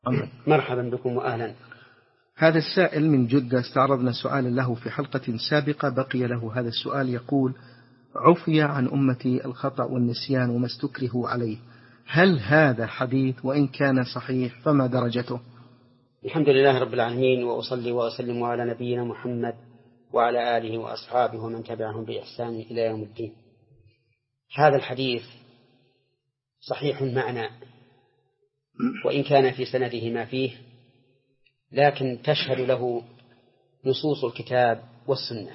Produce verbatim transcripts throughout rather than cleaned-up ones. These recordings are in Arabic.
مرحبا بكم وأهلا. هذا السائل من جدة استعرضنا سؤالا له في حلقة سابقة، بقي له هذا السؤال. يقول: عفي عن أمتي الخطأ والنسيان وما استكرهوا عليه، هل هذا حديث؟ وإن كان صحيح فما درجته؟ الحمد لله رب العالمين، وأصلي وأسلم على نبينا محمد وعلى آله وأصحابه ومن تبعهم بإحسان إلى يوم الدين. هذا الحديث صحيح المعنى وإن كان في سنده ما فيه، لكن تشهد له نصوص الكتاب والسنة.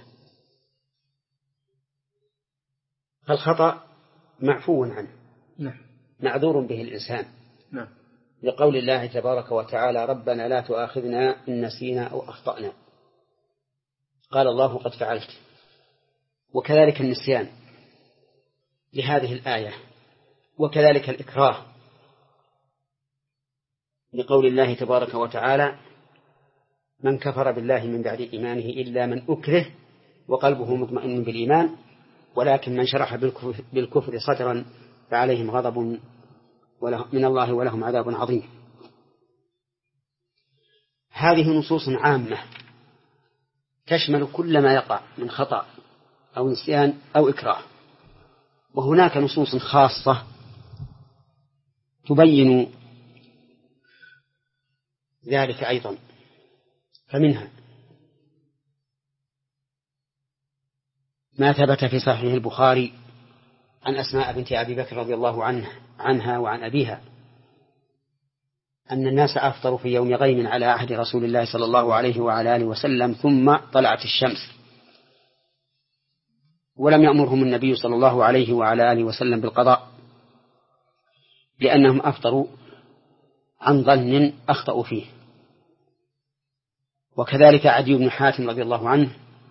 فالخطأ معفو عنه، معذور به الإنسان، لقول الله تبارك وتعالى: ربنا لا تؤاخذنا إن نسينا أو أخطأنا. قال الله: قد فعلت. وكذلك النسيان لهذه الآية، وكذلك الإكراه لقول الله تبارك وتعالى: من كفر بالله من بعد إيمانه إلا من أكره وقلبه مطمئن بالإيمان ولكن من شرح بالكفر صدرا فعليهم غضب من الله ولهم عذاب عظيم. هذه نصوص عامة تشمل كل ما يقع من خطأ أو نسيان أو إكراه، وهناك نصوص خاصة تبين ذلك أيضا. فمنها ما ثبت في صحيح البخاري عن أسماء بنت أبي بكر رضي الله عنه عنها وعن أبيها أن الناس أفطروا في يوم غيم على عهد رسول الله صلى الله عليه وعلى آله وسلم، ثم طلعت الشمس، ولم يأمرهم النبي صلى الله عليه وعلى آله وسلم بالقضاء، لأنهم أفطروا عن ظن أخطأوا فيه. وكذلك عدي بن حاتم رضي الله عنه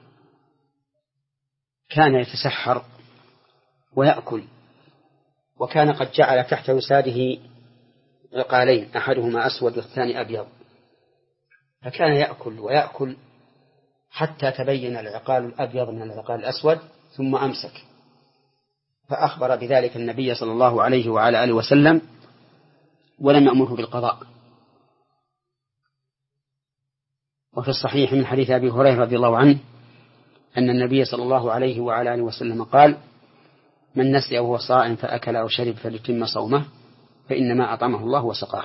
كان يتسحر ويأكل، وكان قد جعل تحت وساده عقالين، أحدهما أسود والثاني أبيض، فكان يأكل ويأكل حتى تبين العقال الأبيض من العقال الأسود، ثم أمسك، فأخبر بذلك النبي صلى الله عليه وعلى آله وسلم ولم يأمره بالقضاء. وفي الصحيح من حديث أبي هريرة رضي الله عنه أن النبي صلى الله عليه وعلى آله وسلم قال: من نسي وهو صائم فأكل أو شرب فليتم صومه فإنما أطعمه الله وسقاه.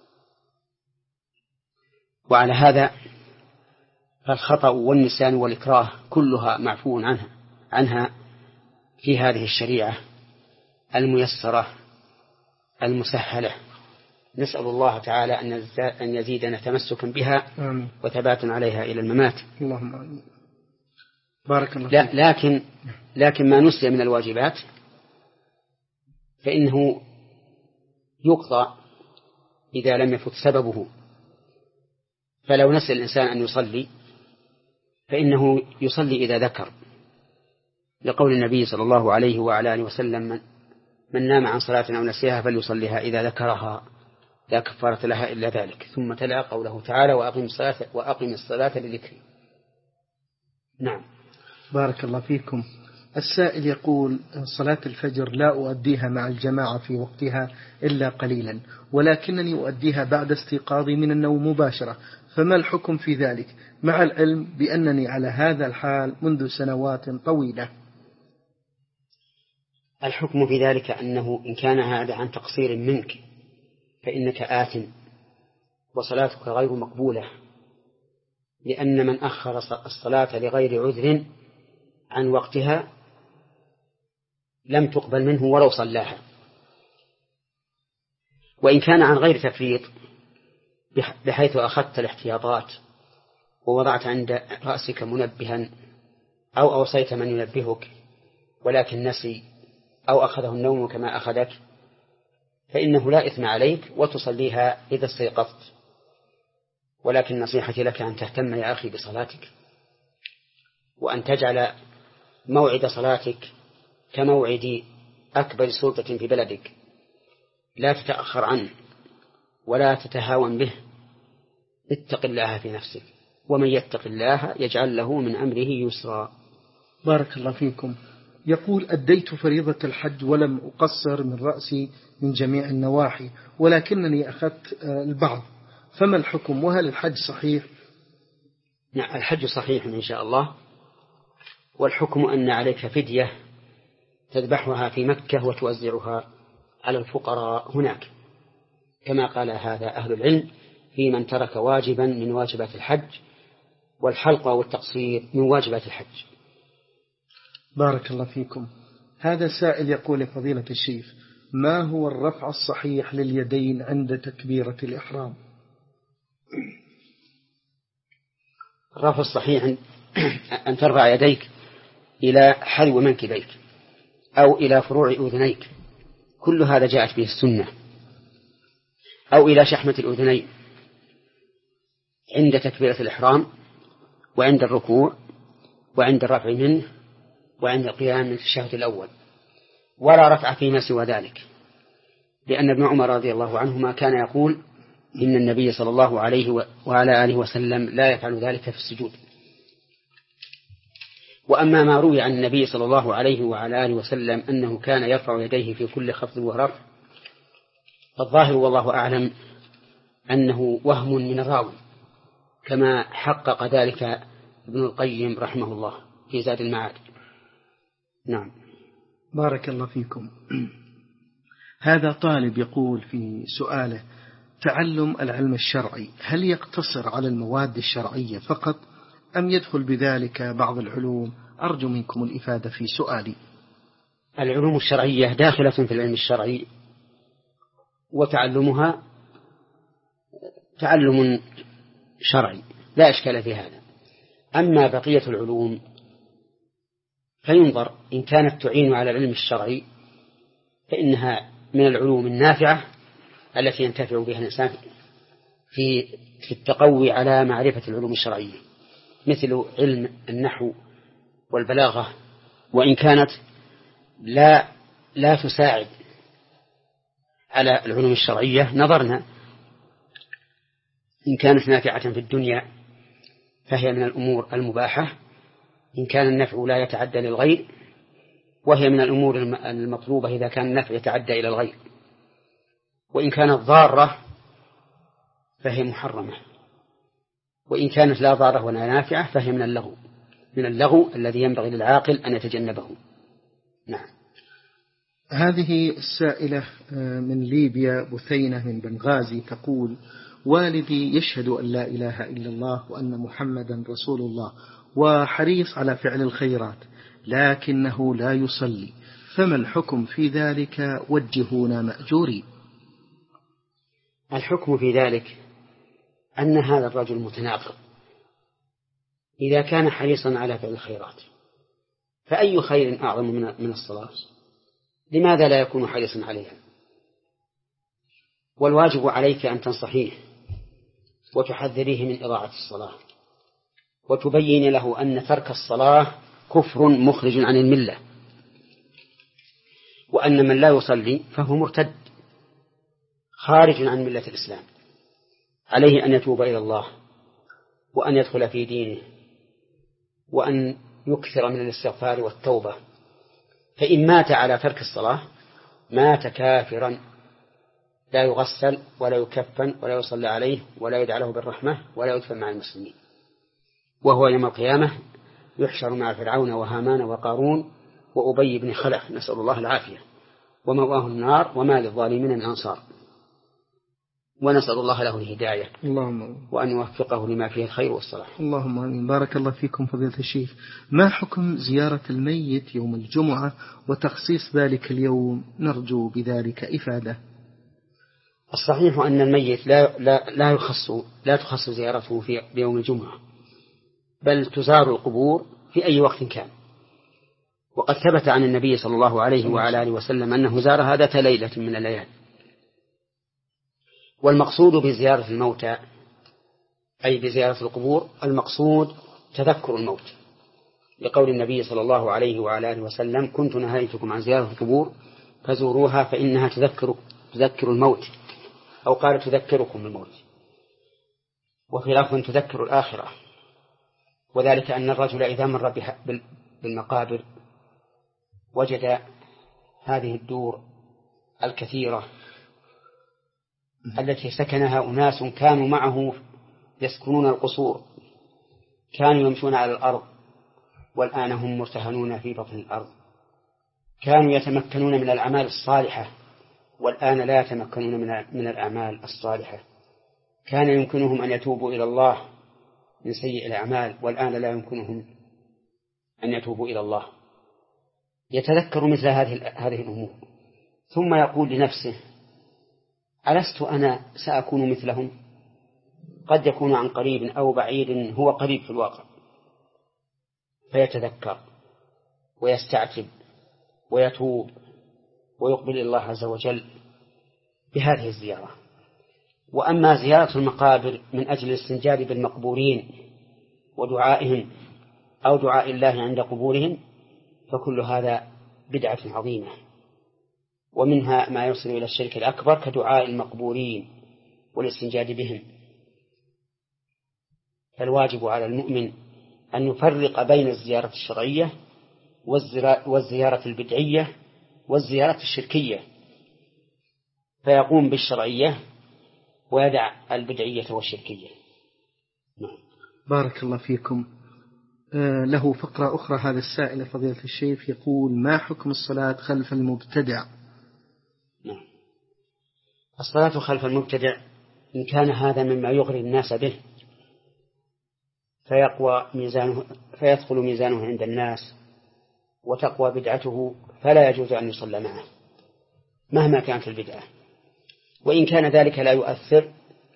وعلى هذا فالخطأ والنسيان والإكراه كلها معفو عنها عنها في هذه الشريعة الميسرة المسهلة. نسأل الله تعالى أن يزيدنا تمسكا بها وثباتا عليها إلى الممات. اللهم آمين. بارك الله فيك. لكن لكن ما نسي من الواجبات فإنه يقضى إذا لم يفت سببه. فلو نسي الإنسان أن يصلي فإنه يصلي إذا ذكر، لقول النبي صلى الله عليه وعلى آله وسلم: من, من نام عن صلاة أو نسيها فليصليها إذا ذكرها لا كفارة لها إلا ذلك. ثم تلا قوله تعالى: وأقم الصلاة, وأقم الصلاة لذكري. نعم. بارك الله فيكم. السائل يقول: صلاة الفجر لا أؤديها مع الجماعة في وقتها إلا قليلا، ولكنني أؤديها بعد استيقاظي من النوم مباشرة، فما الحكم في ذلك مع العلم بأنني على هذا الحال منذ سنوات طويلة؟ الحكم في ذلك أنه إن كان هذا عن تقصير منك فإنك آثم وصلاتك غير مقبولة، لأن من أخر الصلاة لغير عذر عن وقتها لم تقبل منه ولو صلاها. وإن كان عن غير تفريط بحيث أخذت الاحتياطات ووضعت عند رأسك منبها أو أوصيت من ينبهك ولكن نسي أو أخذه النوم كما أخذك، فإنه لا إثم عليك وتصليها إذا استيقظت. ولكن نصيحتي لك أن تهتم يا أخي بصلاتك، وأن تجعل موعد صلاتك كموعد أكبر سلطة في بلدك، لا تتأخر عنه ولا تتهاون به. اتق الله في نفسك، ومن يتق الله يجعل له من أمره يسرا. بارك الله فيكم. يقول: أديت فريضة الحج ولم أقصر من رأسي من جميع النواحي، ولكنني أخذت البعض، فما الحكم وهل الحج صحيح؟ نعم الحج صحيح إن شاء الله، والحكم أن عليك فدية تذبحها في مكة وتوزعها على الفقراء هناك، كما قال هذا أهل العلم في من ترك واجبا من واجبات الحج، والحلق والتقصير من واجبات الحج. بارك الله فيكم. هذا سائل يقول فضيلة الشيخ: ما هو الرفع الصحيح لليدين عند تكبيرة الإحرام؟ الرفع الصحيح أن ترفع يديك إلى حذو منكبيك أو إلى فروع أذنيك، كل هذا جاءت به السنة، أو إلى شحمة الأذنين عند تكبيرة الإحرام وعند الركوع وعند الرفع منه وعند القيام من التشهد الأول، ولا رفع فيما سوى ذلك، لأن ابن عمر رضي الله عنهما كان يقول إن النبي صلى الله عليه وعلى آله وسلم لا يفعل ذلك في السجود. وأما ما روي عن النبي صلى الله عليه وعلى آله وسلم أنه كان يرفع يديه في كل خفض ورفع، فالظاهر والله أعلم أنه وهم من الراوي، كما حقق ذلك ابن القيم رحمه الله في زاد المعاد. نعم. بارك الله فيكم. هذا طالب يقول في سؤاله: تعلم العلم الشرعي هل يقتصر على المواد الشرعية فقط أم يدخل بذلك بعض العلوم؟ أرجو منكم الإفادة في سؤالي. العلوم الشرعية داخلة في العلم الشرعي، وتعلمها تعلم شرعي لا إشكال في هذا. أما بقية العلوم فينظر، إن كانت تعين على العلم الشرعي فإنها من العلوم النافعة التي ينتفع بها الإنسان في في التقوي على معرفة العلوم الشرعية، مثل علم النحو والبلاغة، وإن كانت لا لا تساعد على العلوم الشرعية نظرنا، إن كانت نافعة في الدنيا فهي من الأمور المباحة، إن كان النفع لا يتعدى للغير وهي من الأمور المطلوبة إذا كان النفع يتعدى إلى الغير، وإن كانت ضارة فهي محرمة، وإن كانت لا ضارة ولا نافعة فهي من اللغو من اللغو الذي ينبغي للعاقل أن يتجنبه. نعم. هذه السائلة من ليبيا بثينة من بنغازي تقول: والدي يشهد أن لا إله إلا الله وأن محمدا رسول الله وحريص على فعل الخيرات، لكنه لا يصلي، فما الحكم في ذلك؟ وجهونا مأجورين. الحكم في ذلك أن هذا الرجل متناقض، إذا كان حريصا على فعل الخيرات فأي خير أعظم من الصلاة؟ لماذا لا يكون حريصا عليها؟ والواجب عليك أن تنصحيه وتحذريه من إضاعة الصلاة، وتبين له أن ترك الصلاة كفر مخرج عن الملة، وأن من لا يصلي فهو مرتد خارج عن ملة الإسلام، عليه أن يتوب إلى الله وأن يدخل في دينه وأن يكثر من الاستغفار والتوبة، فإن مات على ترك الصلاة مات كافرا، لا يغسل ولا يكفن ولا يصلى عليه ولا يدعى له بالرحمة ولا يدفن مع المسلمين، وهو يوم القيامة يحشر مع فرعون وهامان وقارون وأبي بن خلف، نسأل الله العافية، ومأواه النار وما للظالمين من أنصار، ونسأل الله له الهداية اللهم وأن يوفقه لما فيه الخير والصلاح. اللهم آمين. بارك الله فيكم فضيلة الشيخ. ما حكم زيارة الميت يوم الجمعة وتخصيص ذلك اليوم؟ نرجو بذلك إفادة. الصحيح أن الميت لا لا لا يخص لا تخص زيارته في يوم الجمعة، بل تزار القبور في أي وقت كان، وقد ثبت عن النبي صلى الله عليه وعلى آله وسلم أنه زارها ذات ليلة من الليالي. والمقصود بزيارة الموتى أي بزيارة القبور المقصود تذكر الموت، لقول النبي صلى الله عليه وعلى آله وسلم: كنت نهيتكم عن زيارة القبور فزوروها فإنها تذكر تذكر الموت، أو قال تذكركم الموت، وفي لفظ تذكر الآخرة، وذلك أن الرجل إذا مر بالمقابر وجد هذه الدور الكثيرة التي سكنها أناس كانوا معه يسكنون القصور، كانوا يمشون على الأرض، والآن هم مرتهنون في بطن الأرض. كانوا يتمكنون من الأعمال الصالحة، والآن لا يتمكنون من الأعمال الصالحة. كان يمكنهم أن يتوبوا إلى الله من سيء الأعمال، والآن لا يمكنهم أن يتوبوا إلى الله. يتذكر مثل هذه هذه الأمور، ثم يقول لنفسه: ألست أنا سأكون مثلهم؟ قد يكون عن قريب أو بعيد هو قريب في الواقع. فيتذكر ويستعتب ويتوب ويقبل إلى الله عز وجل بهذه الزيارة. وأما زيارة المقابر من أجل الاستنجاد بالمقبورين ودعائهم أو دعاء الله عند قبورهم فكل هذا بدعة عظيمة، ومنها ما يوصل إلى الشرك الأكبر كدعاء المقبورين والاستنجاد بهم. فالواجب على المؤمن أن يفرق بين الزيارة الشرعية والزيارة البدعية والزيارة الشركية، فيقوم بالشرعية ويدع البدعية والشركية. بارك الله فيكم. آه له فقرة أخرى هذا السائل فضيلة الشيخ يقول: ما حكم الصلاة خلف المبتدع؟ نعم. الصلاة خلف المبتدع إن كان هذا مما يغري الناس به فيقوى ميزانه فيدخل ميزانه عند الناس وتقوى بدعته، فلا يجوز أن يصلى معه مهما كانت البدعة. وإن كان ذلك لا يؤثر،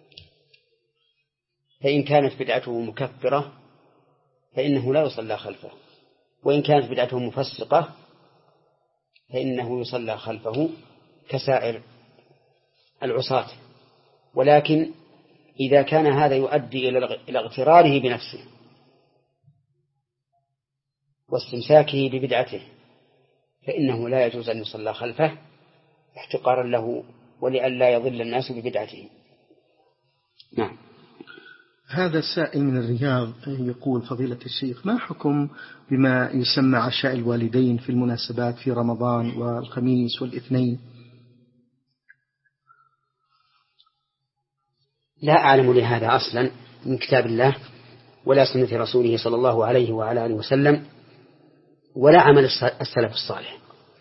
فإن كانت بدعته مكفرة فإنه لا يصلى خلفه، وإن كانت بدعته مفسقة فإنه يصلى خلفه كسائر العصاة. ولكن إذا كان هذا يؤدي إلى اغتراره بنفسه واستمساكه ببدعته فإنه لا يجوز أن يصلى خلفه احتقارا له ولئلا يضل الناس ببدعته. نعم. هذا السائل من الرياض يقول: فضيلة الشيخ، ما حكم بما يسمى عشاء الوالدين في المناسبات في رمضان والخميس والاثنين؟ لا أعلم لهذا أصلا من كتاب الله ولا سنة رسوله صلى الله عليه وعلى آله وسلم ولا عمل السلف الصالح.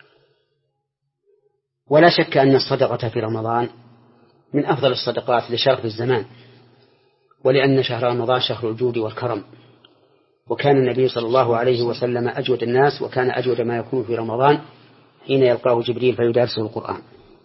ولا شك أن الصدقة في رمضان من أفضل الصدقات لشرف الزمان، ولأن شهر رمضان شهر الجود والكرم، وكان النبي صلى الله عليه وسلم أجود الناس، وكان أجود ما يكون في رمضان حين يلقاه جبريل فيدارسه القرآن.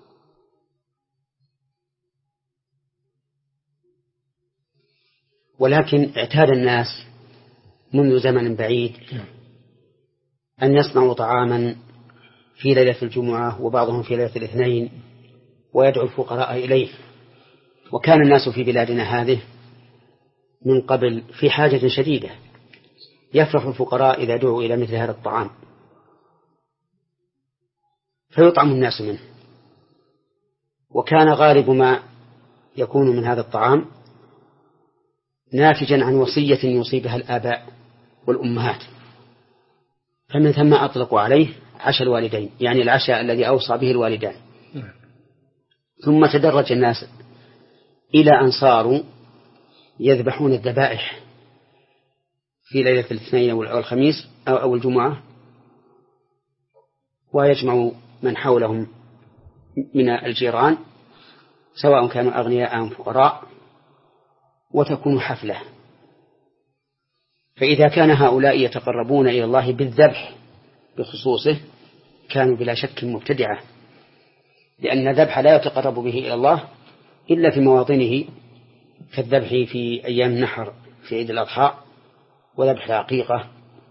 ولكن اعتاد الناس منذ زمن بعيد أن يصنعوا طعاما في ليلة الجمعة وبعضهم في ليلة الاثنين ويدعو الفقراء إليه، وكان الناس في بلادنا هذه من قبل في حاجة شديدة، يفرح الفقراء إذا دعوا إلى مثل هذا الطعام فيطعم الناس منه. وكان غالب ما يكون من هذا الطعام ناتجا عن وصية يوصي بها الآباء والأمهات، فمن ثم أطلقوا عليه عشاء الوالدين، يعني العشاء الذي أوصى به الوالدان. ثم تدرج الناس إلى أن صاروا يذبحون الذبائح في ليلة الاثنين أو الخميس أو الجمعة، ويجمع من حولهم من الجيران سواء كانوا أغنياء أو فقراء، وتكون حفلة. فإذا كان هؤلاء يتقربون إلى الله بالذبح بخصوصه كانوا بلا شك مبتدعة، لأن الذبح لا يتقرب به إلى الله إلا في مواطنه، كالذبح في أيام النحر في عيد الأضحى وذبح العقيقة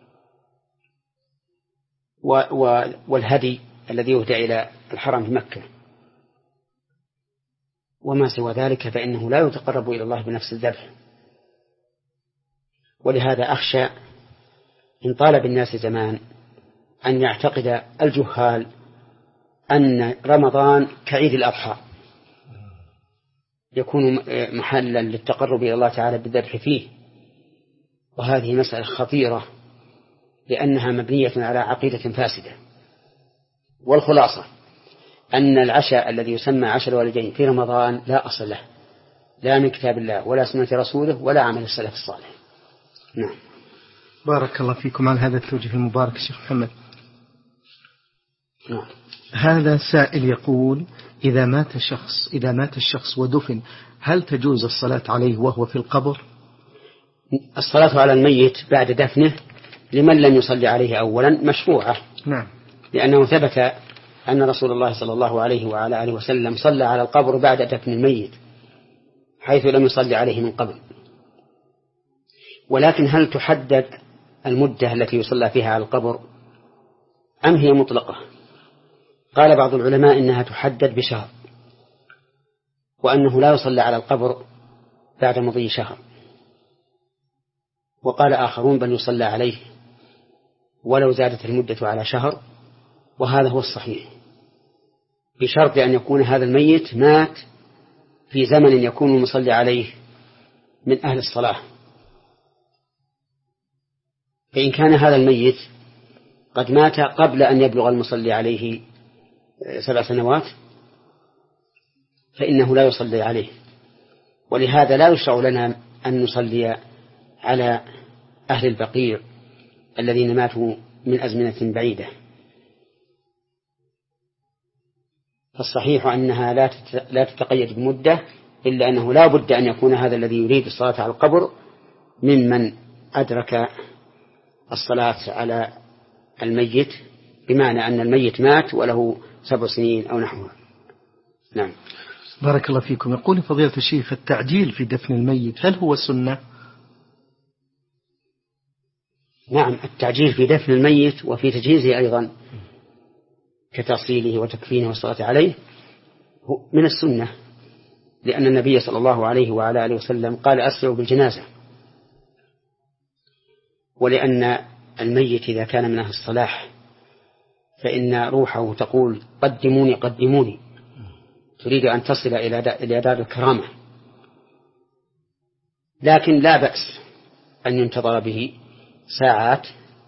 والهدي الذي يهدى إلى الحرم في مكة. وما سوى ذلك فإنه لا يتقرب إلى الله بنفس الذبح. ولهذا أخشى إن طال بالناس زمان أن يعتقد الجهال أن رمضان كعيد الأضحى يكون محلا للتقرب إلى الله تعالى بالذبح فيه، وهذه مسألة خطيرة لأنها مبنية على عقيدة فاسدة. والخلاصة أن العشاء الذي يسمى عشاء الوالدين في رمضان لا أصل له، لا من كتاب الله ولا سنة رسوله ولا عمل السلف الصالح. نعم. بارك الله فيكم على هذا التوجيه المبارك شيخ محمد. نعم. هذا سائل يقول: إذا مات شخص إذا مات الشخص ودفن هل تجوز الصلاة عليه وهو في القبر؟ الصلاة على الميت بعد دفنه لمن لم يصلي عليه أولا مشروعة. نعم. لأنه ثبت أن رسول الله صلى الله عليه وعلى آله وسلم صلى على القبر بعد دفن الميت حيث لم يصلي عليه من قبل. ولكن هل تحدد المدة التي يصلى فيها على القبر أم هي مطلقة؟ قال بعض العلماء إنها تحدد بشهر، وأنه لا يصلى على القبر بعد مضي شهر. وقال آخرون بل يصلى عليه ولو زادت المدة على شهر، وهذا هو الصحيح، بشرط أن يكون هذا الميت مات في زمن يكون المصلي عليه من أهل الصلاة. فإن كان هذا الميت قد مات قبل أن يبلغ المصلي عليه سبع سنوات فإنه لا يصلي عليه، ولهذا لا يشرع لنا أن نصلي على أهل البقيع الذين ماتوا من أزمنة بعيدة. فالصحيح أنها لا تتقيد بمدة، إلا أنه لا بد أن يكون هذا الذي يريد الصلاة على القبر ممن أدرك الصلاة على الميت، بمعنى أن الميت مات وله سبع سنين أو نحوه. نعم. بارك الله فيكم. يقول فضيلة الشيخ: التعجيل في دفن الميت هل هو سنة؟ نعم، التعجيل في دفن الميت وفي تجهيزه أيضا كتصليله وتكفينه والصلاة عليه من السنة، لأن النبي صلى الله عليه وعلى آله وسلم قال: أسرعوا بالجنازة. ولأن الميت إذا كان من أهل الصلاح فإن روحه تقول: قدموني قدموني، تريد أن تصل إلى دار الكرامة. لكن لا بأس أن ينتظر به ساعات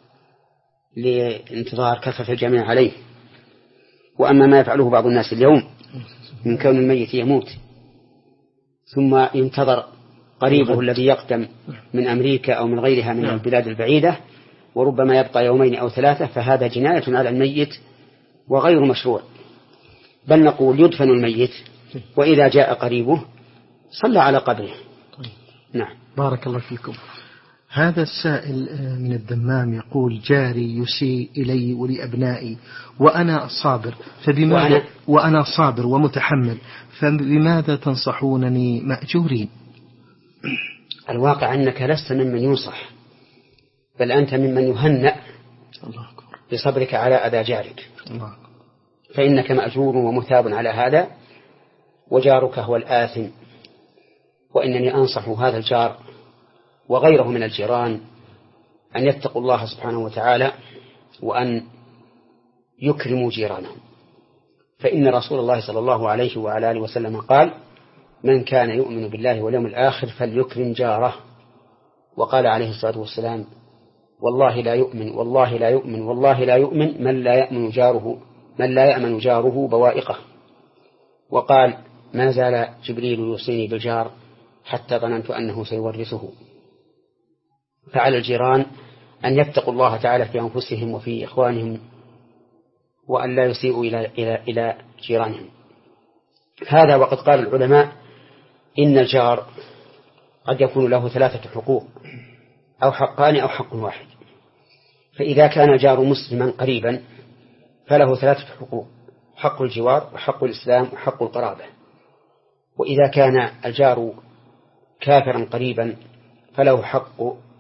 لانتظار كثرة الجميع عليه. وأما ما يفعله بعض الناس اليوم من كون الميت يموت ثم ينتظر قريبه الذي يقدم من أمريكا أو من غيرها من البلاد البعيدة وربما يبقى يومين أو ثلاثة، فهذا جناية على الميت وغير مشروع. بل نقول: يدفن الميت وإذا جاء قريبه صلى على قبره. نعم. بارك الله فيكم. هذا السائل من الدمام يقول: جاري يسيء إلي ولأبنائي وأنا صابر فبماذا وأنا, وأنا صابر ومتحمل، فبماذا تنصحونني مأجورين؟ الواقع أنك لست ممن ينصح، بل أنت ممن يهنأ بصبرك على أذى جارك. الله. فإنك مأجور ومثاب على هذا، وجارك هو الآثم. وإنني أنصح هذا الجار وغيره من الجيران أن يتقوا الله سبحانه وتعالى وأن يكرموا جيرانهم، فإن رسول الله صلى الله عليه وعلى آله وسلم قال: من كان يؤمن بالله واليوم الآخر فليكرم جاره. وقال عليه الصلاة والسلام: والله لا يؤمن والله لا يؤمن والله لا يؤمن من لا يأمن جاره من لا يأمن جاره بوائقه. وقال: ما زال جبريل يوصيني بالجار حتى ظننت أنه سيورثه. فعلى الجيران أن يتقوا الله تعالى في أنفسهم وفي إخوانهم، وأن لا يسيئوا إلى إلى إلى جيرانهم. هذا وقد قال العلماء إن الجار قد يكون له ثلاثة حقوق أو حقان أو حق واحد. فإذا كان الجار مسلما قريبا فله ثلاثة حقوق: حق الجوار وحق الإسلام وحق القرابة. وإذا كان الجار كافرا قريبا فله حق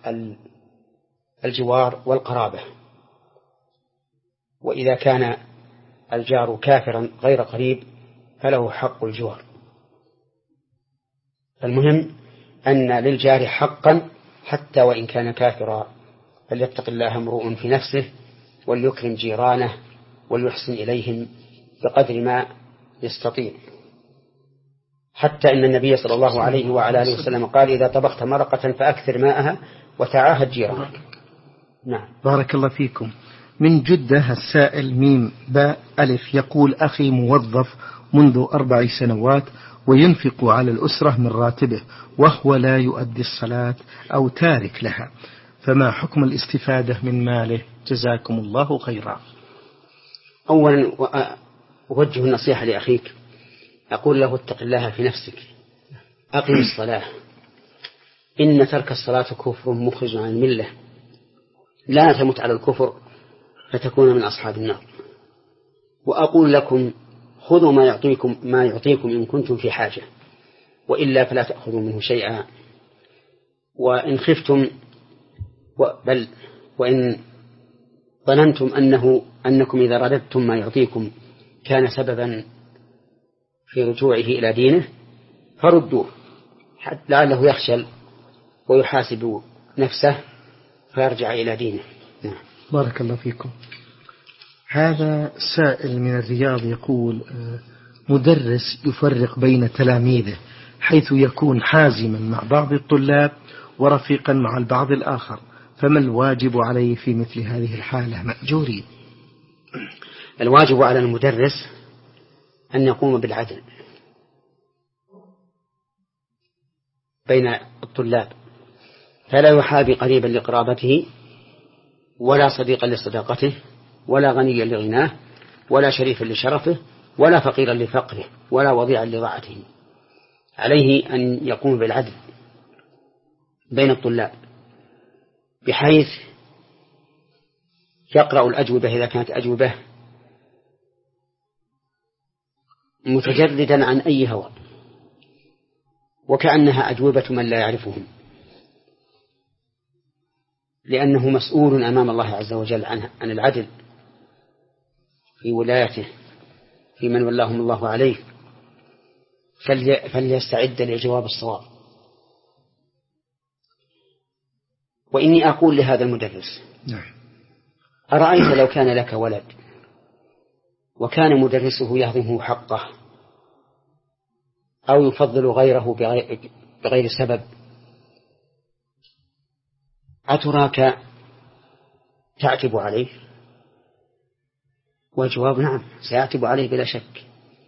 الجوار والقرابة. وإذا كان الجار كافرا غير قريب فله حق الجوار. المهم أن للجار حقا حتى وإن كان كافرا، فليتق الله امرؤ في نفسه وليكرم جيرانه وليحسن إليهم بقدر ما يستطيع. حتى إن النبي صلى الله عليه وعلى آله وسلم قال: إذا طبخت مرقة فأكثر ماءها وتعاهد جيرانك. نعم. بارك الله فيكم. من جدة السائل ميم باء ألف يقول أخي موظف منذ أربع سنوات وينفق على الأسرة من راتبه وهو لا يؤدي الصلاة أو تارك لها، فما حكم الاستفادة من ماله؟ جزاكم الله خيرا. أولا أوجه النصيحة لأخيك، أقول له اتق الله في نفسك، أقم الصلاة، إن ترك الصلاة كفر مخرج عن الملة، لا تمت على الكفر فتكون من أصحاب النار. وأقول لكم خذوا ما يعطيكم ما يعطيكم إن كنتم في حاجة، وإلا فلا تأخذوا منه شيئا. وإن خفتم بل وإن ظننتم أنه أنكم إذا رددتم ما يعطيكم كان سببا في رجوعه إلى دينه فردوه لعله يخشل ويحاسب نفسه فيرجع إلى دينه. بارك الله فيكم. هذا سائل من الرياض يقول مدرس يفرق بين تلاميذه حيث يكون حازما مع بعض الطلاب ورفيقا مع البعض الآخر، فما الواجب عليه في مثل هذه الحالة مأجورين؟ الواجب على المدرس أن يقوم بالعدل بين الطلاب، فلا يحابي قريبا لقرابته ولا صديقا لصداقته ولا غنيا لغناه ولا شريفا لشرفه ولا فقيرا لفقره ولا وضيعا لضاعته. عليه أن يقوم بالعدل بين الطلاب بحيث يقرأ الأجوبة إذا كانت أجوبة متجردا عن أي هوى وكأنها أجوبة من لا يعرفهم، لأنه مسؤول أمام الله عز وجل عنه عن العدل في ولايته في من ولاهم الله عليه، فليستعد لجواب الصواب. وإني أقول لهذا المدرس أرأيت لو كان لك ولد وكان مدرسه يهضمه حقه أو يفضل غيره بغير, بغير سبب، أتراك تعتب عليه؟ والجواب نعم، سيعتب عليه بلا شك.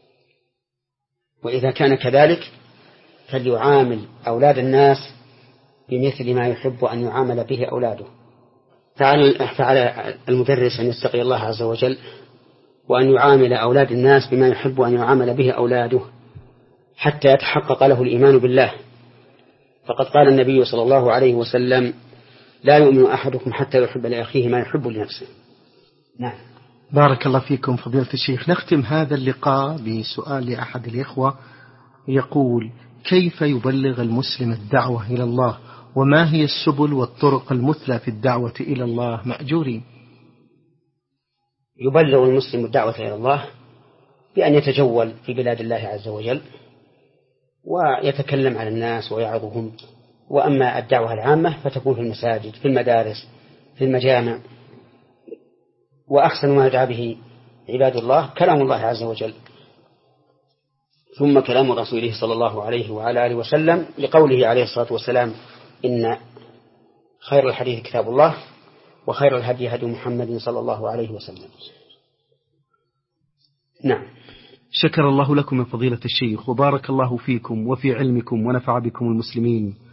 وإذا كان كذلك فليعامل أولاد الناس بمثل ما يحب أن يعامل به أولاده. فعلى المدرس أن يتقي الله عز وجل وأن يعامل أولاد الناس بما يحب أن يعامل به أولاده حتى يتحقق له الإيمان بالله. فقد قال النبي صلى الله عليه وسلم لا يؤمن أحدكم حتى يحب لأخيه ما يحب لنفسه. نعم. بارك الله فيكم فضيلة الشيخ. نختم هذا اللقاء بسؤال لأحد الإخوة يقول كيف يبلغ المسلم الدعوة إلى الله، وما هي السبل والطرق المثلى في الدعوة إلى الله مأجورين؟ يبلغ المسلم الدعوة إلى الله بأن يتجول في بلاد الله عز وجل ويتكلم على الناس ويعظهم، وأما الدعوة العامة فتكون في المساجد في المدارس في المجامع. وأحسن ما يدعى به عباد الله كلام الله عز وجل ثم كلام رسوله صلى الله عليه وعلى آله وسلم، لقوله عليه الصلاة والسلام إن خير الحديث كتاب الله وخير الهدي هدي محمد صلى الله عليه وسلم. نعم. شكر الله لكم من فضيلة الشيخ وبارك الله فيكم وفي علمكم ونفع بكم المسلمين.